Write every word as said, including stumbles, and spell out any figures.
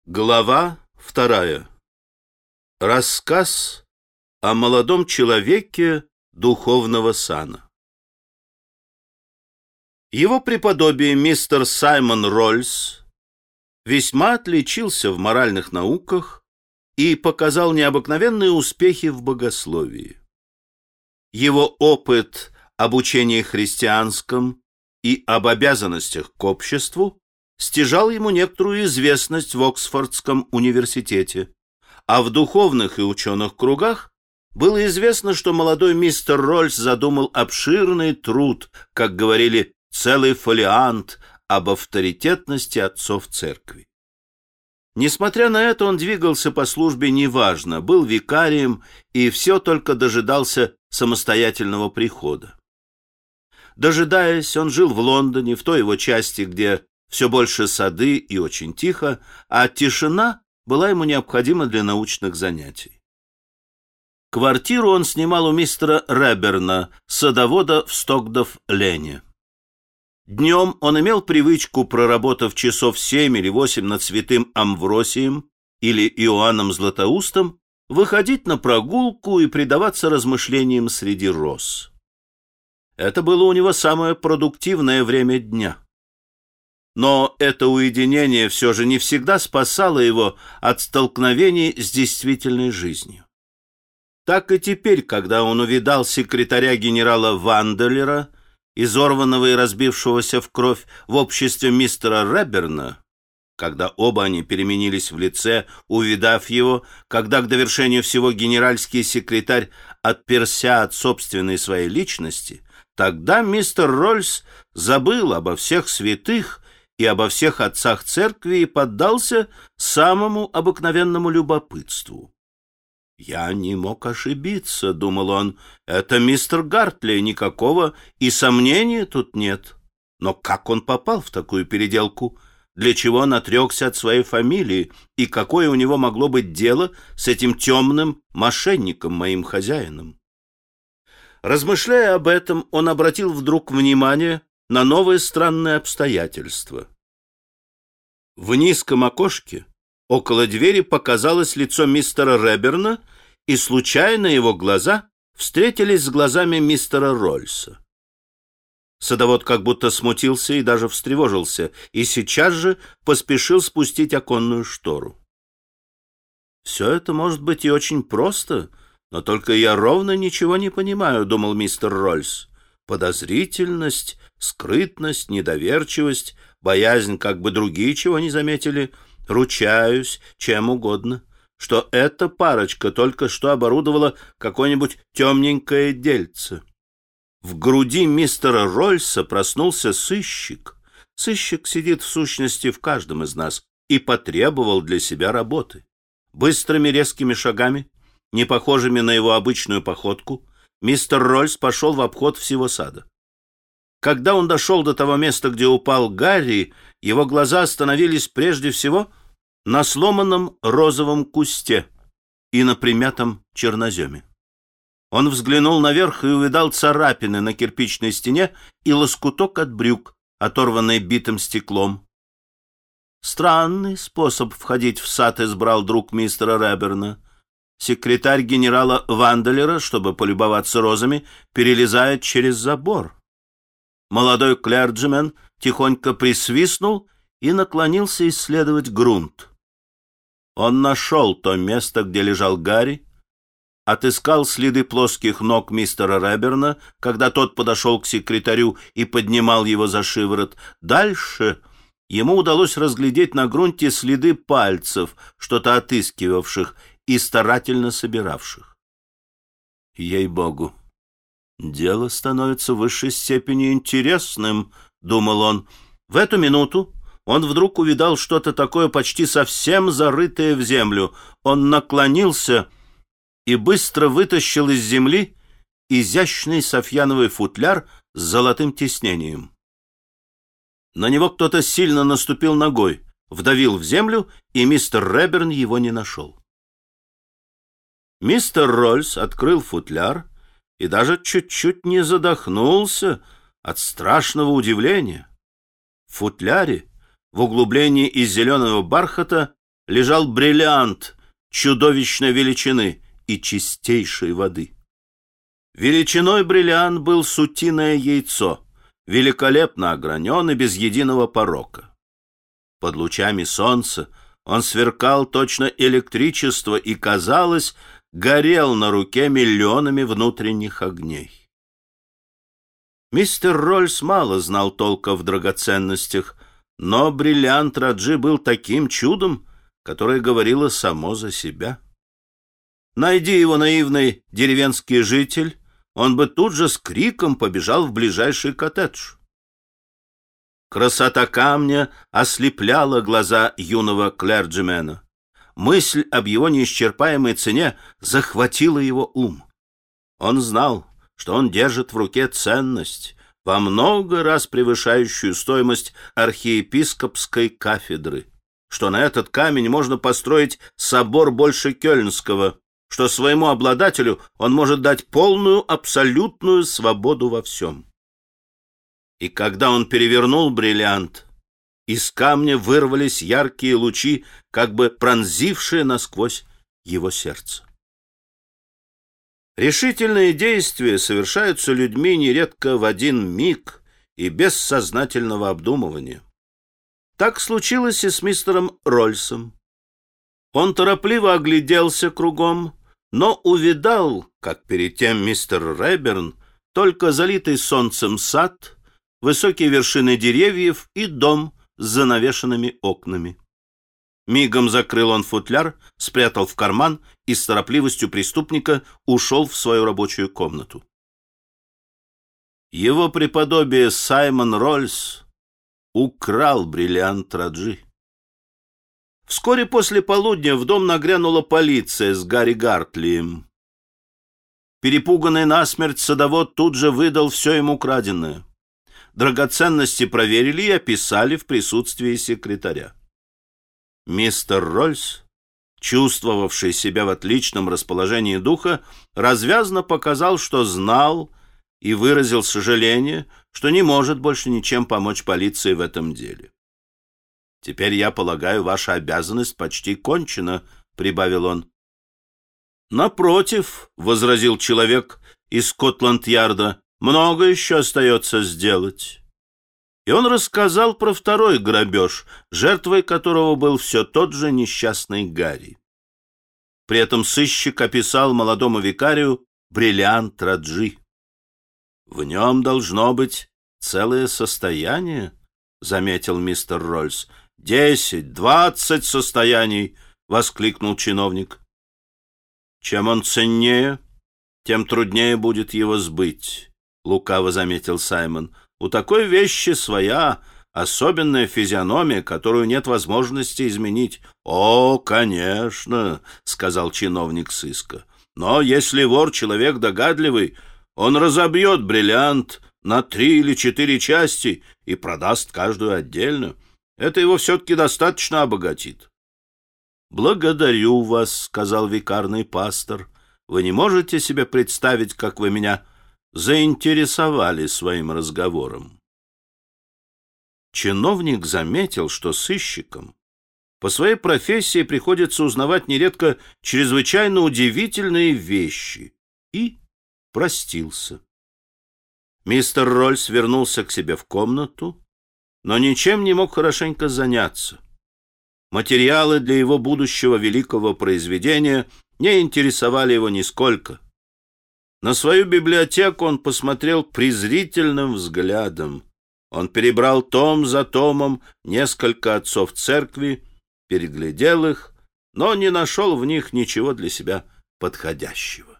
Глава вторая. Рассказ о молодом человеке духовного сана. Его преподобие мистер Саймон Рольс весьма отличился в моральных науках и показал необыкновенные успехи в богословии. Его опыт об учении христианском и об обязанностях к обществу стяжал ему некоторую известность в Оксфордском университете, а в духовных и ученых кругах было известно, что молодой мистер Рольс задумал обширный труд, как говорили, целый фолиант об авторитетности отцов церкви. Несмотря на это, он двигался по службе неважно, был викарием и все только дожидался самостоятельного прихода. Дожидаясь, он жил в Лондоне, в той его части, где все больше сады и очень тихо, а тишина была ему необходима для научных занятий. Квартиру он снимал у мистера Реберна, садовода в Стокдов-Лене. Днем он имел привычку, проработав часов семь или восемь над святым Амвросием или Иоанном Златоустом, выходить на прогулку и предаваться размышлениям среди роз. Это было у него самое продуктивное время дня. Но это уединение все же не всегда спасало его от столкновений с действительной жизнью. Так и теперь, когда он увидал секретаря генерала Ванделера, изорванного и разбившегося в кровь в обществе мистера Реберна, когда оба они переменились в лице, увидав его, когда к довершению всего генеральский секретарь отперся от собственной своей личности, тогда мистер Рольс забыл обо всех святых и обо всех отцах церкви и поддался самому обыкновенному любопытству. «Я не мог ошибиться», — думал он, — «это мистер Гартли, никакого и сомнения тут нет. Но как он попал в такую переделку? Для чего он отрекся от своей фамилии? И какое у него могло быть дело с этим темным мошенником, моим хозяином?» Размышляя об этом, он обратил вдруг внимание на новое странное обстоятельство. В низком окошке около двери показалось лицо мистера Реберна, и случайно его глаза встретились с глазами мистера Рольса. Садовод как будто смутился и даже встревожился, и сейчас же поспешил спустить оконную штору. «Все это может быть и очень просто, но только я ровно ничего не понимаю», — думал мистер Рольс. «Подозрительность, скрытность, недоверчивость, боязнь, как бы другие чего не заметили. Ручаюсь чем угодно, что эта парочка только что оборудовала какое-нибудь темненькое дельце». В груди мистера Рольса проснулся сыщик. Сыщик сидит в сущности в каждом из нас и потребовал для себя работы. Быстрыми резкими шагами, не похожими на его обычную походку, мистер Рольс пошел в обход всего сада. Когда он дошел до того места, где упал Гарри, его глаза остановились прежде всего на сломанном розовом кусте и на примятом черноземе. Он взглянул наверх и увидал царапины на кирпичной стене и лоскуток от брюк, оторванный битым стеклом. Странный способ входить в сад избрал друг мистера Реберна. Секретарь генерала Ванделера, чтобы полюбоваться розами, перелезает через забор. Молодой клерджимен тихонько присвистнул и наклонился исследовать грунт. Он нашел то место, где лежал Гарри, отыскал следы плоских ног мистера Реберна, когда тот подошел к секретарю и поднимал его за шиворот. Дальше ему удалось разглядеть на грунте следы пальцев, что-то отыскивавших и старательно собиравших. «Ей-богу, дело становится в высшей степени интересным», — думал он. В эту минуту он вдруг увидал что-то такое почти совсем зарытое в землю. Он наклонился и быстро вытащил из земли изящный софьяновый футляр с золотым тиснением. На него кто-то сильно наступил ногой, вдавил в землю, и мистер Реберн его не нашел. Мистер Рольс открыл футляр и даже чуть-чуть не задохнулся от страшного удивления. В футляре, в углублении из зеленого бархата, лежал бриллиант чудовищной величины и чистейшей воды. Величиной бриллиант был с утиное яйцо, великолепно огранен и без единого порока. Под лучами солнца он сверкал точно электричество и, казалось, горел на руке миллионами внутренних огней. Мистер Рольс мало знал толка в драгоценностях, но бриллиант Раджи был таким чудом, которое говорило само за себя. Найди его наивный деревенский житель, он бы тут же с криком побежал в ближайший коттедж. Красота камня ослепляла глаза юного клерджимена. Мысль об его неисчерпаемой цене захватила его ум. Он знал, что он держит в руке ценность, во много раз превышающую стоимость архиепископской кафедры, что на этот камень можно построить собор больше Кёльнского, что своему обладателю он может дать полную, абсолютную свободу во всем. И когда он перевернул бриллиант, из камня вырвались яркие лучи, как бы пронзившие насквозь его сердце. Решительные действия совершаются людьми нередко в один миг и без сознательного обдумывания. Так случилось и с мистером Рольсом. Он торопливо огляделся кругом, но увидал, как перед тем мистер Рейберн, только залитый солнцем сад, высокие вершины деревьев и дом с занавешенными окнами. Мигом закрыл он футляр, спрятал в карман и с торопливостью преступника ушел в свою рабочую комнату. Его преподобие Саймон Рольс украл бриллиант Раджи. Вскоре после полудня в дом нагрянула полиция с Гарри Гартлием. Перепуганный насмерть садовод тут же выдал все ему краденое. Драгоценности проверили и описали в присутствии секретаря. Мистер Рольс, чувствовавший себя в отличном расположении духа, развязно показал, что знал, и выразил сожаление, что не может больше ничем помочь полиции в этом деле. «Теперь, я полагаю, ваша обязанность почти кончена», — прибавил он. «Напротив», — возразил человек из Скотланд-Ярда, — «много еще остается сделать». И он рассказал про второй грабеж, жертвой которого был все тот же несчастный Гарри. При этом сыщик описал молодому викарию бриллиант Раджи. «В нем должно быть целое состояние», — заметил мистер Рольс. «Десять, двадцать состояний», — воскликнул чиновник. «Чем он ценнее, тем труднее будет его сбыть», — лукаво заметил Саймон. «У такой вещи своя особенная физиономия, которую нет возможности изменить». «О, конечно», — сказал чиновник сыска. «Но если вор человек догадливый, он разобьет бриллиант на три или четыре части и продаст каждую отдельно. Это его все-таки достаточно обогатит». «Благодарю вас», — сказал викарный пастор. «Вы не можете себе представить, как вы меня заинтересовали своим разговором». Чиновник заметил, что сыщикам по своей профессии приходится узнавать нередко чрезвычайно удивительные вещи, и простился. Мистер Рольс вернулся к себе в комнату, но ничем не мог хорошенько заняться. Материалы для его будущего великого произведения не интересовали его нисколько. На свою библиотеку он посмотрел презрительным взглядом. Он перебрал том за томом несколько отцов церкви, переглядел их, но не нашел в них ничего для себя подходящего.